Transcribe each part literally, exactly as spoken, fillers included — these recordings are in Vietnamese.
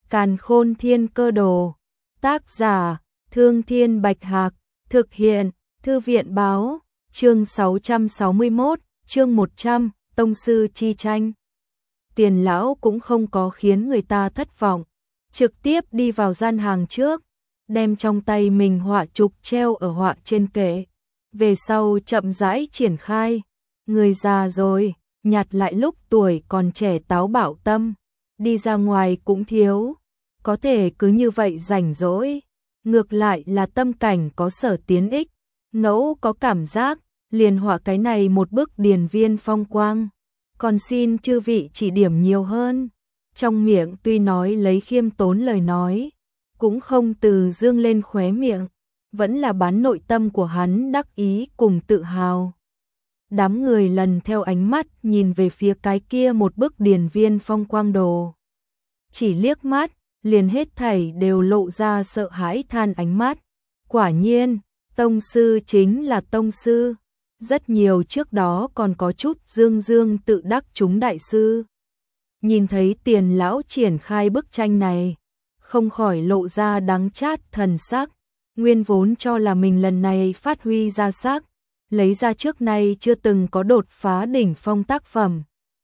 Càn Khôn Thiên Cơ Đồ. Tác giả: Thương Thiên Bạch Hạc. Thực hiện: Thư viện Báo. Chương sáu trăm sáu mươi mốt, chương một trăm, Tông sư chi tranh. Tiền lão cũng không có khiến người ta thất vọng, trực tiếp đi vào gian hàng trước, đem trong tay mình họa trục treo ở họa trên kệ, về sau chậm rãi triển khai. Người già rồi, nhặt lại lúc tuổi còn trẻ táo bạo tâm, đi ra ngoài cũng thiếu, có thể cứ như vậy rảnh rỗi, ngược lại là tâm cảnh có sở tiến ích, ngẫu có cảm giác, liền họa cái này một bức điền viên phong quang, còn xin chư vị chỉ điểm nhiều hơn. Trong miệng tuy nói lấy khiêm tốn lời nói, cũng không từ dương lên khóe miệng, vẫn là bán nội tâm của hắn đắc ý cùng tự hào. Đám người lần theo ánh mắt nhìn về phía cái kia một bức điền viên phong quang đồ. Chỉ liếc mắt, liền hết thảy đều lộ ra sợ hãi than ánh mắt. Quả nhiên, tông sư chính là tông sư. Rất nhiều trước đó còn có chút dương dương tự đắc chúng đại sư. Nhìn thấy Tiền lão triển khai bức tranh này, không khỏi lộ ra đắng chát thần sắc. Nguyên vốn cho là mình lần này phát huy ra sắc, lấy ra trước nay chưa từng có đột phá đỉnh phong tác phẩm.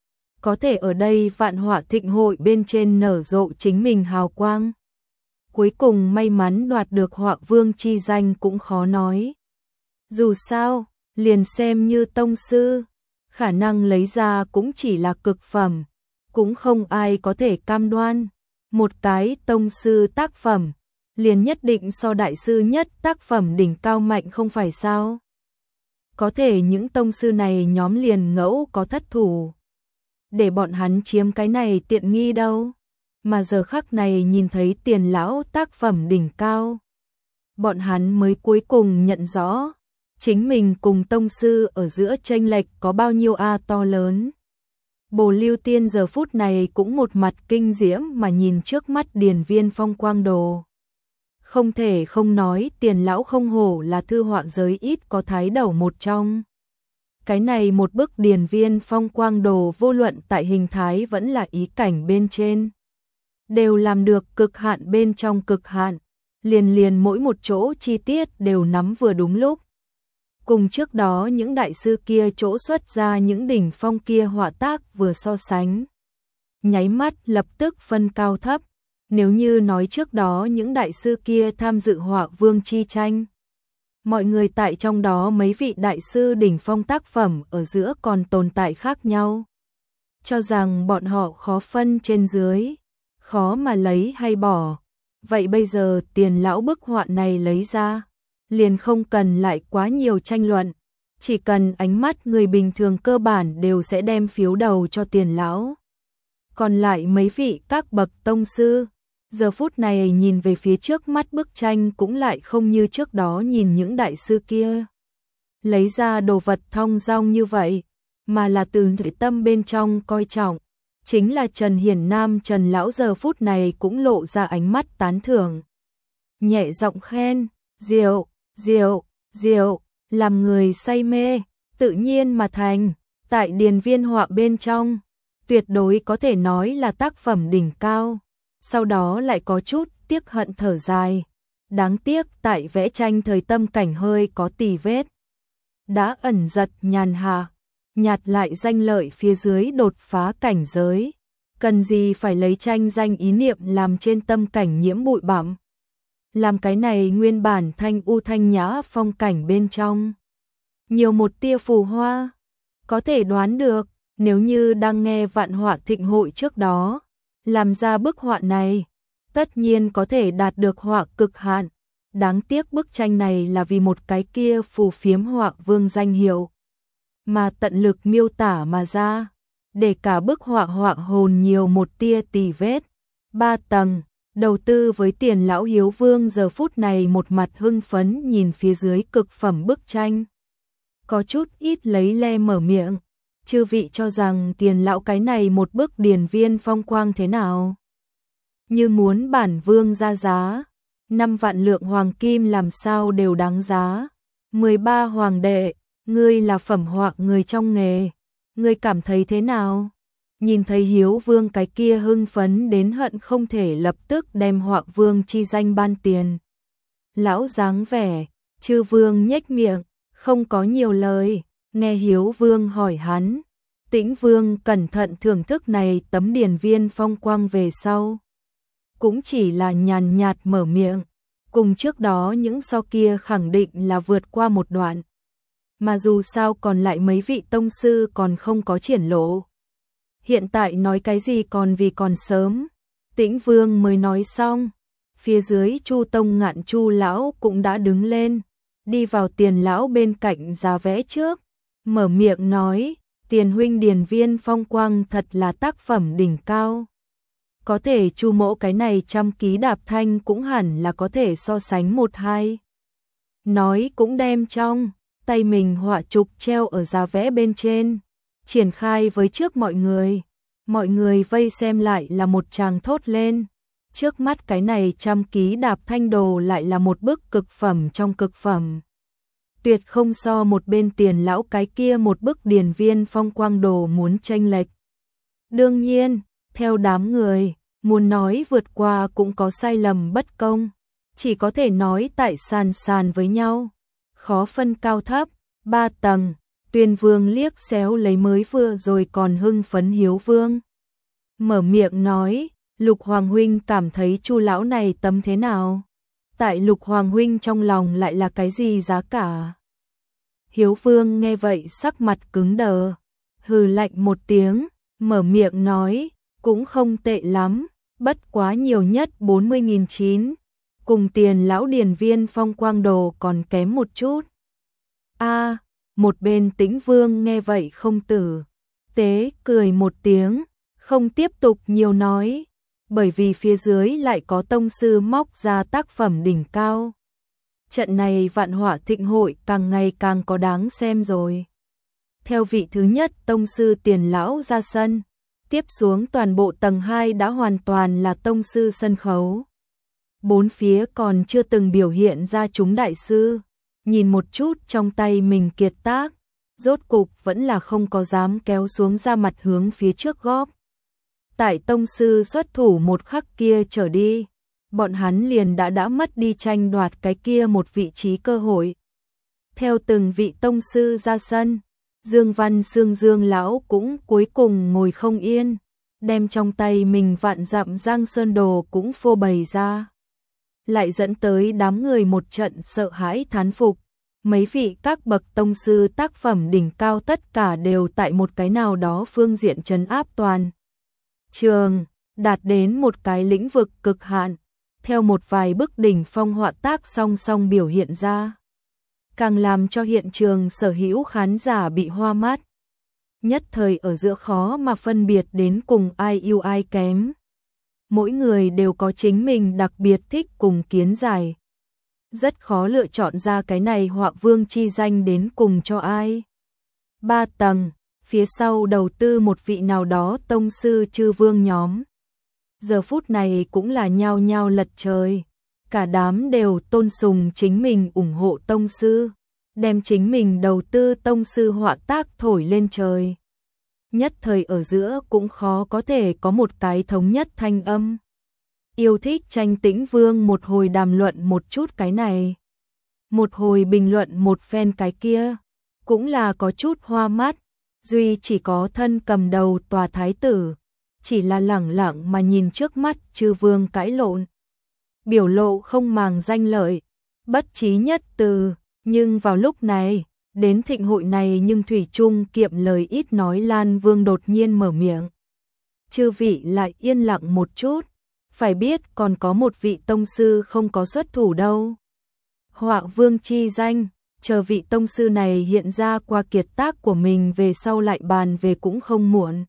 Có thể ở đây vạn họa thịnh hội bên trên nở rộ chính mình hào quang. Cuối cùng may mắn đoạt được họa vương chi danh cũng khó nói. Dù sao, liền xem như tông sư, khả năng lấy ra cũng chỉ là cực phẩm, cũng không ai có thể cam đoan. Một cái tông sư tác phẩm, liền nhất định so đại sư nhất tác phẩm đỉnh cao mạnh không phải sao? Có thể những tông sư này nhóm liền ngẫu có thất thủ, để bọn hắn chiếm cái này tiện nghi đâu. Mà giờ khắc này nhìn thấy Tiền lão tác phẩm đỉnh cao, bọn hắn mới cuối cùng nhận rõ, chính mình cùng tông sư ở giữa chênh lệch có bao nhiêu a to lớn. Bồ Lưu Tiên giờ phút này cũng một mặt kinh diễm mà nhìn trước mắt điền viên phong quang đồ. Không thể không nói Tiền lão không hổ là thư họa giới ít có thái đầu một trong. Cái này một bức điền viên phong quang đồ vô luận tại hình thái vẫn là ý cảnh bên trên, đều làm được cực hạn bên trong cực hạn, liền liền mỗi một chỗ chi tiết đều nắm vừa đúng lúc. Cùng trước đó những đại sư kia chỗ xuất ra những đỉnh phong kia họa tác vừa so sánh, nháy mắt lập tức phân cao thấp. Nếu như nói trước đó những đại sư kia tham dự họa vương chi tranh, mọi người tại trong đó mấy vị đại sư đỉnh phong tác phẩm ở giữa còn tồn tại khác nhau, cho rằng bọn họ khó phân trên dưới, khó mà lấy hay bỏ. Vậy bây giờ Tiền lão bức họa này lấy ra, liền không cần lại quá nhiều tranh luận, chỉ cần ánh mắt người bình thường cơ bản đều sẽ đem phiếu đầu cho Tiền lão. Còn lại mấy vị các bậc tông sư, giờ phút này nhìn về phía trước mắt bức tranh cũng lại không như trước đó nhìn những đại sư kia lấy ra đồ vật thong dong như vậy, mà là từ nội tâm bên trong coi trọng. Chính là Trần Hiển Nam Trần lão giờ phút này cũng lộ ra ánh mắt tán thưởng, nhẹ giọng khen, diệu, diệu, diệu, làm người say mê, tự nhiên mà thành, tại điền viên họa bên trong, tuyệt đối có thể nói là tác phẩm đỉnh cao. Sau đó lại có chút tiếc hận thở dài, đáng tiếc tại vẽ tranh thời tâm cảnh hơi có tì vết, đã ẩn giật nhàn hạ, nhạt lại danh lợi phía dưới đột phá cảnh giới, cần gì phải lấy tranh danh ý niệm làm trên tâm cảnh nhiễm bụi bặm, làm cái này nguyên bản thanh u thanh nhã phong cảnh bên trong nhiều một tia phù hoa. Có thể đoán được, nếu như đang nghe vạn họa thịnh hội trước đó làm ra bức họa này, tất nhiên có thể đạt được họa cực hạn. Đáng tiếc bức tranh này là vì một cái kia phù phiếm họa vương danh hiệu mà tận lực miêu tả mà ra, để cả bức họa họa hồn nhiều một tia tì vết. Ba tầng, đầu tư với Tiền lão hiếu vương giờ phút này một mặt hưng phấn nhìn phía dưới cực phẩm bức tranh, có chút ít lấy le mở miệng, chư vị cho rằng Tiền lão cái này một bức điền viên phong quang thế nào? Như muốn bản vương ra giá, năm vạn lượng hoàng kim làm sao đều đáng giá. mười ba hoàng đệ, ngươi là phẩm họa người trong nghề, ngươi cảm thấy thế nào? nhìn thấy Hiếu Vương cái kia hưng phấn đến hận không thể lập tức đem Họa Vương chi danh ban tiền. Lão dáng vẻ, Chư Vương nhếch miệng, không có nhiều lời, nghe Hiếu Vương hỏi hắn. Tĩnh Vương cẩn thận thưởng thức này tấm điển viên phong quang về sau. Cũng chỉ là nhàn nhạt mở miệng, cùng trước đó những so kia khẳng định là vượt qua một đoạn. Mà dù sao còn lại mấy vị tông sư còn không có triển lộ. Hiện tại nói cái gì còn vì còn sớm. Tĩnh Vương mới nói xong, phía dưới Chu Tông Ngạn Chu lão cũng đã đứng lên, đi vào Tiền lão bên cạnh giá vẽ trước, mở miệng nói, Tiền huynh điển viên phong quang thật là tác phẩm đỉnh cao. Có thể Chu mỗ cái này trăm ký đạp thanh cũng hẳn là có thể so sánh một hai. Nói cũng đem trong tay mình họa trục treo ở giá vẽ bên trên, triển khai với trước mọi người. Mọi người vây xem lại là một tràng thốt lên. Trước mắt cái này trăm ký đạp thanh đồ lại là một bức cực phẩm trong cực phẩm. Tuyệt không so một bên Tiền lão cái kia một bức điển viên phong quang đồ muốn chênh lệch. Đương nhiên, theo đám người, muốn nói vượt qua cũng có sai lầm bất công. Chỉ có thể nói tại sàn sàn với nhau. Khó phân cao thấp, ba tầng. Tuyên Vương liếc xéo lấy mới vừa rồi còn hưng phấn Hiếu Vương. Mở miệng nói, Lục Hoàng huynh cảm thấy Chu lão này tấm thế nào? Tại Lục Hoàng huynh trong lòng lại là cái gì giá cả? Hiếu Vương nghe vậy sắc mặt cứng đờ, hừ lạnh một tiếng, mở miệng nói, cũng không tệ lắm, bất quá nhiều nhất bốn mươi nghìn chín, cùng Tiền lão điển viên phong quang đồ còn kém một chút. A, một bên Tĩnh Vương nghe vậy không tử tế cười một tiếng, không tiếp tục nhiều nói, bởi vì phía dưới lại có tông sư móc ra tác phẩm đỉnh cao. Trận này Vạn Họa Thịnh hội càng ngày càng có đáng xem rồi. Theo vị thứ nhất tông sư Tiền lão ra sân, tiếp xuống toàn bộ tầng hai đã hoàn toàn là tông sư sân khấu. Bốn phía còn chưa từng biểu hiện ra chúng đại sư, nhìn một chút trong tay mình kiệt tác, rốt cục vẫn là không có dám kéo xuống ra mặt hướng phía trước góp. Tại tông sư xuất thủ một khắc kia trở đi, bọn hắn liền đã đã mất đi tranh đoạt cái kia một vị trí cơ hội. Theo từng vị tông sư ra sân, Dương Văn Xương Dương lão cũng cuối cùng ngồi không yên, đem trong tay mình vạn dặm Giang Sơn đồ cũng phô bày ra. Lại dẫn tới đám người một trận sợ hãi thán phục. Mấy vị các bậc tông sư tác phẩm đỉnh cao tất cả đều tại một cái nào đó phương diện trấn áp toàn trường, đạt đến một cái lĩnh vực cực hạn, theo một vài bức đỉnh phong họa tác song song biểu hiện ra, càng làm cho hiện trường sở hữu khán giả bị hoa mắt. Nhất thời ở giữa khó mà phân biệt đến cùng ai yêu ai kém. Mỗi người đều có chính mình đặc biệt thích cùng kiến giải. Rất khó lựa chọn ra cái này Họa Vương chi danh đến cùng cho ai. Ba tầng, phía sau đầu tư một vị nào đó tông sư Chư Vương nhóm. Giờ phút này cũng là nhao nhao lật trời. Cả đám đều tôn sùng chính mình ủng hộ tông sư, đem chính mình đầu tư tông sư họa tác thổi lên trời. Nhất thời ở giữa cũng khó có thể có một cái thống nhất thanh âm. Yêu thích tranh Tĩnh Vương một hồi đàm luận một chút cái này, một hồi bình luận một phen cái kia, cũng là có chút hoa mắt. Duy chỉ có thân cầm đầu tòa thái tử, chỉ là lẳng lặng mà nhìn trước mắt Chư Vương cãi lộn. Biểu lộ không màng danh lợi, bất trí nhất từ, nhưng vào lúc này, đến thịnh hội này nhưng thủy chung kiệm lời ít nói Lan Vương đột nhiên mở miệng. Chư vị lại yên lặng một chút, phải biết còn có một vị tông sư không có xuất thủ đâu. Họa Vương chi danh, chờ vị tông sư này hiện ra qua kiệt tác của mình về sau lại bàn về cũng không muộn.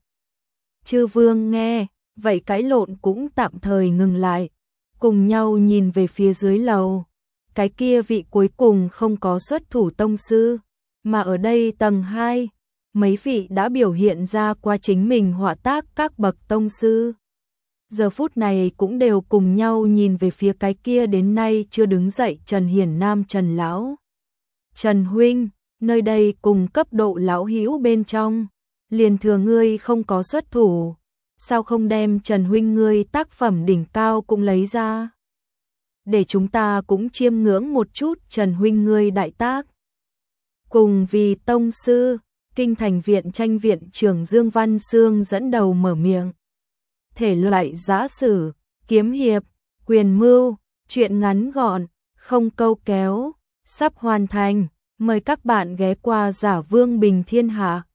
Chư Vương nghe, vậy cãi lộn cũng tạm thời ngừng lại, cùng nhau nhìn về phía dưới lầu. Cái kia vị cuối cùng không có xuất thủ tông sư, mà ở đây tầng hai, mấy vị đã biểu hiện ra qua chính mình họa tác các bậc tông sư. Giờ phút này cũng đều cùng nhau nhìn về phía cái kia đến nay chưa đứng dậy Trần Hiển Nam Trần Lão. Trần huynh, nơi đây cùng cấp độ lão hữu bên trong, liền thừa ngươi không có xuất thủ, sao không đem Trần huynh ngươi tác phẩm đỉnh cao cũng lấy ra? Để chúng ta cũng chiêm ngưỡng một chút Trần huynh ngươi đại tác. Cùng vì tông sư, Kinh Thành viện tranh viện trưởng Dương Văn Sương dẫn đầu mở miệng. Thể loại giã sử, kiếm hiệp, quyền mưu, truyện ngắn gọn, không câu kéo, sắp hoàn thành, mời các bạn ghé qua Giả Vương Bình Thiên Hạ.